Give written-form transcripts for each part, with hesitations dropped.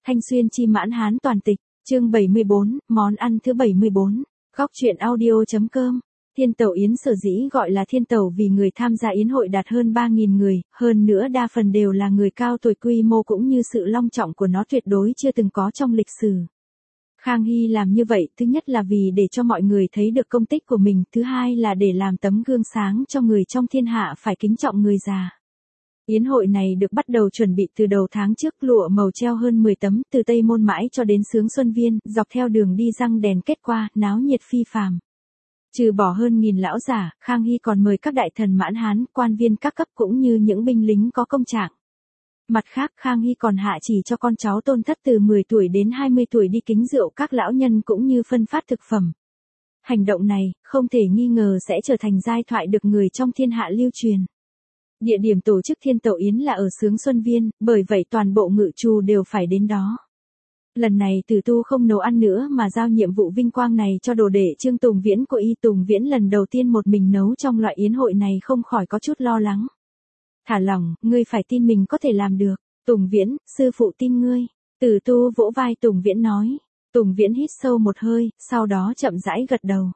Thanh Xuyên chi mãn hán toàn tịch, chương 74, món ăn thứ 74. Góc truyện audio.com. Thiên Tẩu Yến sở dĩ gọi là Thiên Tẩu vì người tham gia yến hội đạt hơn 3.000 người, hơn nữa đa phần đều là người cao tuổi, quy mô cũng như sự long trọng của nó tuyệt đối chưa từng có trong lịch sử. Khang Hy làm như vậy, thứ nhất là vì để cho mọi người thấy được công tích của mình, thứ hai là để làm tấm gương sáng cho người trong thiên hạ phải kính trọng người già. Yến hội này được bắt đầu chuẩn bị từ đầu tháng trước, lụa màu treo hơn 10 tấm, từ Tây Môn mãi cho đến Sướng Xuân Viên, dọc theo đường đi răng đèn kết qua, náo nhiệt phi phàm. Trừ bỏ hơn 1000 lão giả, Khang Hy còn mời các đại thần mãn hán, quan viên các cấp cũng như những binh lính có công trạng. Mặt khác, Khang Hy còn hạ chỉ cho con cháu tôn thất từ 10 tuổi đến 20 tuổi đi kính rượu các lão nhân cũng như phân phát thực phẩm. Hành động này, không thể nghi ngờ sẽ trở thành giai thoại được người trong thiên hạ lưu truyền. Địa điểm tổ chức Thiên Tẩu Yến là ở Sướng Xuân Viên, bởi vậy toàn bộ ngự trù đều phải đến đó. Lần này Tử Tu không nấu ăn nữa mà giao nhiệm vụ vinh quang này cho đồ đệ Trương Tùng Viễn của Y. Tùng Viễn lần đầu tiên một mình nấu trong loại yến hội này không khỏi có chút lo lắng. Thả lỏng, ngươi phải tin mình có thể làm được. Tùng Viễn, sư phụ tin ngươi. Tử Tu vỗ vai Tùng Viễn nói. Tùng Viễn hít sâu một hơi, sau đó chậm rãi gật đầu.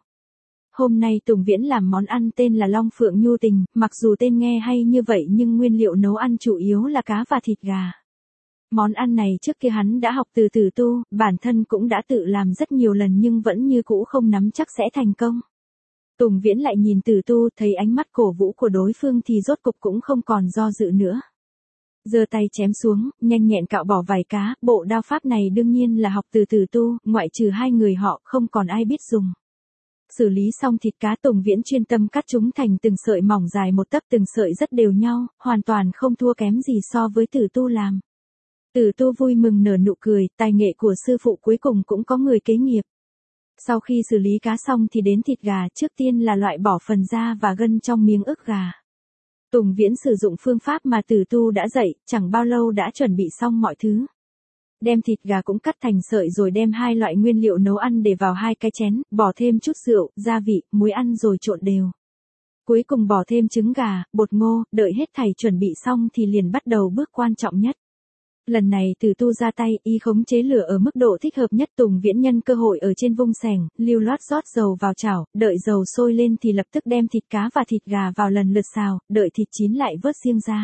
Hôm nay Tùng Viễn làm món ăn tên là Long Phượng Nhu Tình, mặc dù tên nghe hay như vậy nhưng nguyên liệu nấu ăn chủ yếu là cá và thịt gà. Món ăn này trước kia hắn đã học từ Tử Tu, bản thân cũng đã tự làm rất nhiều lần nhưng vẫn như cũ không nắm chắc sẽ thành công. Tùng Viễn lại nhìn Tử Tu, thấy ánh mắt cổ vũ của đối phương thì rốt cục cũng không còn do dự nữa. Giơ tay chém xuống, nhanh nhẹn cạo bỏ vài cá, bộ đao pháp này đương nhiên là học từ Tử Tu, ngoại trừ hai người họ, không còn ai biết dùng. Xử lý xong thịt cá, Tùng Viễn chuyên tâm cắt chúng thành từng sợi mỏng dài một tấc, từng sợi rất đều nhau, hoàn toàn không thua kém gì so với Tử Tu làm. Tử Tu vui mừng nở nụ cười, tài nghệ của sư phụ cuối cùng cũng có người kế nghiệp. Sau khi xử lý cá xong thì đến thịt gà, trước tiên là loại bỏ phần da và gân trong miếng ức gà. Tùng Viễn sử dụng phương pháp mà Tử Tu đã dạy, chẳng bao lâu đã chuẩn bị xong mọi thứ. Đem thịt gà cũng cắt thành sợi rồi đem hai loại nguyên liệu nấu ăn để vào hai cái chén, bỏ thêm chút rượu, gia vị, muối ăn rồi trộn đều. Cuối cùng bỏ thêm trứng gà, bột ngô, đợi hết thảy chuẩn bị xong thì liền bắt đầu bước quan trọng nhất. Lần này Tử Tu ra tay, y khống chế lửa ở mức độ thích hợp nhất. Tùng Viễn nhân cơ hội ở trên vung xẻng, lưu loát rót dầu vào chảo, đợi dầu sôi lên thì lập tức đem thịt cá và thịt gà vào lần lượt xào, đợi thịt chín lại vớt riêng ra.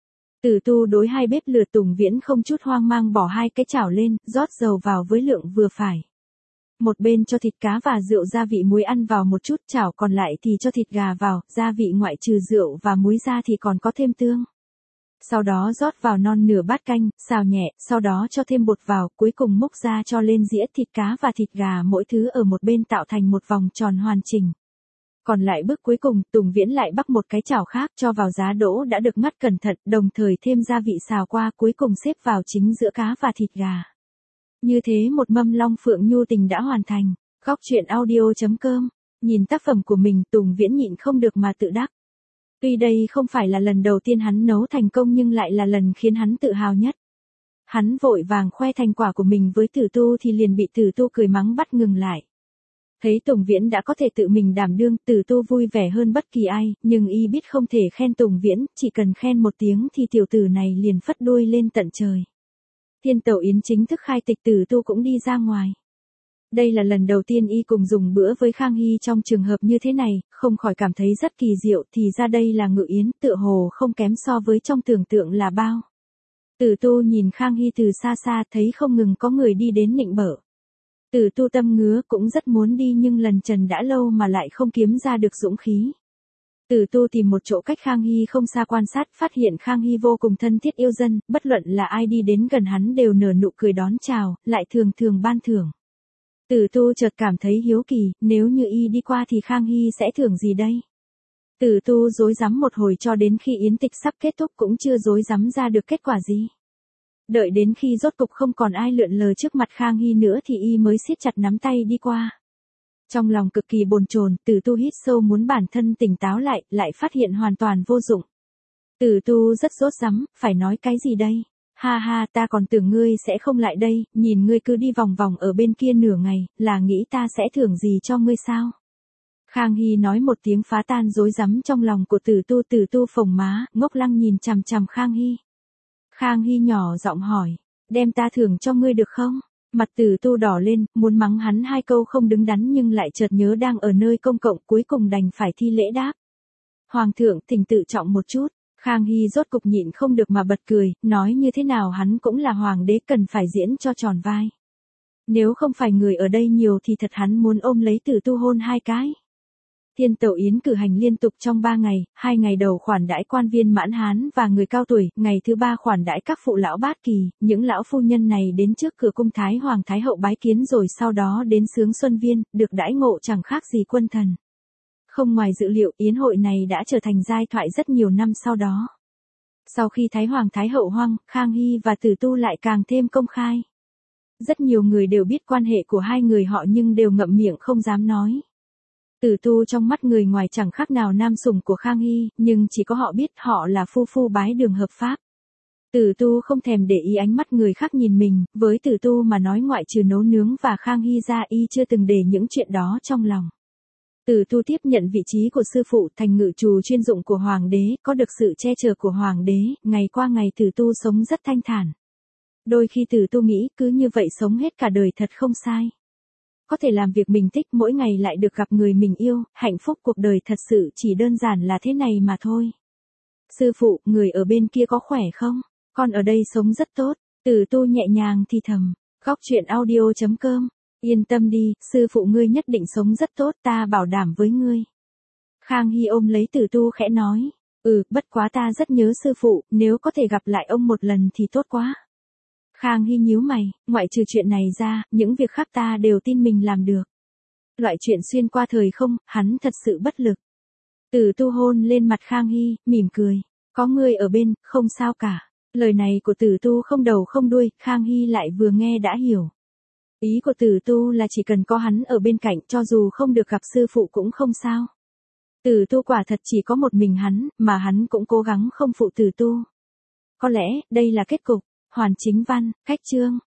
Tử Tu đối hai bếp lửa, Tùng Viễn không chút hoang mang bỏ hai cái chảo lên, rót dầu vào với lượng vừa phải. Một bên cho thịt cá và rượu gia vị muối ăn vào một chút, chảo còn lại thì cho thịt gà vào, gia vị ngoại trừ rượu và muối ra thì còn có thêm tương. Sau đó rót vào non nửa bát canh, xào nhẹ, sau đó cho thêm bột vào, cuối cùng múc ra cho lên dĩa, thịt cá và thịt gà mỗi thứ ở một bên tạo thành một vòng tròn hoàn chỉnh. Còn lại bước cuối cùng, Tùng Viễn lại bắc một cái chảo khác cho vào giá đỗ đã được ngắt cẩn thận, đồng thời thêm gia vị xào qua, cuối cùng xếp vào chính giữa cá và thịt gà. Như thế một mâm Long Phượng Nhu Tình đã hoàn thành. Góc truyện audio.com. Nhìn tác phẩm của mình, Tùng Viễn nhịn không được mà tự đắc. Tuy đây không phải là lần đầu tiên hắn nấu thành công nhưng lại là lần khiến hắn tự hào nhất. Hắn vội vàng khoe thành quả của mình với Tử Tu thì liền bị Tử Tu cười mắng bắt ngừng lại. Thấy Tùng Viễn đã có thể tự mình đảm đương, Tử Tu vui vẻ hơn bất kỳ ai, nhưng y biết không thể khen Tùng Viễn, chỉ cần khen một tiếng thì tiểu tử này liền phất đuôi lên tận trời. Thiên Tẩu Yến chính thức khai tịch, Tử Tu cũng đi ra ngoài. Đây là lần đầu tiên y cùng dùng bữa với Khang Hy trong trường hợp như thế này, không khỏi cảm thấy rất kỳ diệu, thì ra đây là ngự yến, tựa hồ không kém so với trong tưởng tượng là bao. Tử Tu nhìn Khang Hy từ xa xa, thấy không ngừng có người đi đến nịnh bợ. Tử Tu tâm ngứa, cũng rất muốn đi nhưng lần trần đã lâu mà lại không kiếm ra được dũng khí. Tử Tu tìm một chỗ cách Khang Hy không xa quan sát, phát hiện Khang Hy vô cùng thân thiết yêu dân, bất luận là ai đi đến gần hắn đều nở nụ cười đón chào, lại thường thường ban thưởng. Tử Tu chợt cảm thấy hiếu kỳ, nếu như y đi qua thì Khang Hy sẽ thưởng gì đây? Tử Tu rối rắm một hồi cho đến khi yến tịch sắp kết thúc cũng chưa rối rắm ra được kết quả gì. Đợi đến khi rốt cục không còn ai lượn lờ trước mặt Khang Hy nữa thì y mới siết chặt nắm tay đi qua. Trong lòng cực kỳ bồn chồn, Tử Tu hít sâu muốn bản thân tỉnh táo lại phát hiện hoàn toàn vô dụng. Tử Tu rất rốt rắm, phải nói cái gì đây? Ha ha, ta còn tưởng ngươi sẽ không lại đây, nhìn ngươi cứ đi vòng vòng ở bên kia nửa ngày, là nghĩ ta sẽ thưởng gì cho ngươi sao? Khang Hy nói một tiếng phá tan rối rắm trong lòng của Tử Tu phồng má, ngốc lăng nhìn chằm chằm Khang Hy. Khang Hy nhỏ giọng hỏi, Đem ta thưởng cho ngươi được không? Mặt Tử Tu đỏ lên, muốn mắng hắn hai câu không đứng đắn nhưng lại chợt nhớ đang ở nơi công cộng, cuối cùng đành phải thi lễ đáp. Hoàng thượng, thỉnh tự trọng một chút. Khang Hy rốt cục nhịn không được mà bật cười, nói như thế nào hắn cũng là hoàng đế, cần phải diễn cho tròn vai. Nếu không phải người ở đây nhiều thì thật hắn muốn ôm lấy Tử Tu hôn hai cái. Thiên Tẩu Yến cử hành liên tục trong 3 ngày, 2 ngày đầu khoản đãi quan viên mãn hán và người cao tuổi, ngày thứ 3 khoản đãi các phụ lão bát kỳ, những lão phu nhân này đến trước cửa cung Thái Hoàng Thái Hậu bái kiến rồi sau đó đến Sướng Xuân Viên, được đãi ngộ chẳng khác gì quân thần. Không ngoài dự liệu, yến hội này đã trở thành giai thoại rất nhiều năm sau đó. Sau khi Thái Hoàng Thái Hậu hoang, Khang Hy và Tử Tu lại càng thêm công khai. Rất nhiều người đều biết quan hệ của hai người họ nhưng đều ngậm miệng không dám nói. Tử Tu trong mắt người ngoài chẳng khác nào nam sủng của Khang Hy, nhưng chỉ có họ biết họ là phu phu bái đường hợp pháp. Tử Tu không thèm để ý ánh mắt người khác nhìn mình, với Tử Tu mà nói ngoại trừ nấu nướng và Khang Hy ra y chưa từng để những chuyện đó trong lòng. Tử Tu tiếp nhận vị trí của sư phụ, thành ngự trù chuyên dụng của hoàng đế, có được sự che chở của hoàng đế, ngày qua ngày Tử Tu sống rất thanh thản. Đôi khi Tử Tu nghĩ cứ như vậy sống hết cả đời thật không sai. Có thể làm việc mình thích, mỗi ngày lại được gặp người mình yêu, hạnh phúc cuộc đời thật sự chỉ đơn giản là thế này mà thôi. Sư phụ, người ở bên kia có khỏe không? Con ở đây sống rất tốt. Tử Tu nhẹ nhàng thì thầm. Góc truyện audio.com. Yên tâm đi, sư phụ ngươi nhất định sống rất tốt, ta bảo đảm với ngươi. Khang Hy ôm lấy Tử Tu khẽ nói. Bất quá ta rất nhớ sư phụ, nếu có thể gặp lại ông một lần thì tốt quá. Khang Hy nhíu mày, ngoại trừ chuyện này ra, những việc khác ta đều tin mình làm được. Loại chuyện xuyên qua thời không, hắn thật sự bất lực. Tử Tu hôn lên mặt Khang Hy, mỉm cười. Có ngươi ở bên, không sao cả. Lời này của Tử Tu không đầu không đuôi, Khang Hy lại vừa nghe đã hiểu. Ý của Tử Tu là chỉ cần có hắn ở bên cạnh, cho dù không được gặp sư phụ cũng không sao. Tử Tu quả thật chỉ có một mình hắn, mà hắn cũng cố gắng không phụ Tử Tu. Có lẽ, đây là kết cục. Hoàn Chính văn, cách chương.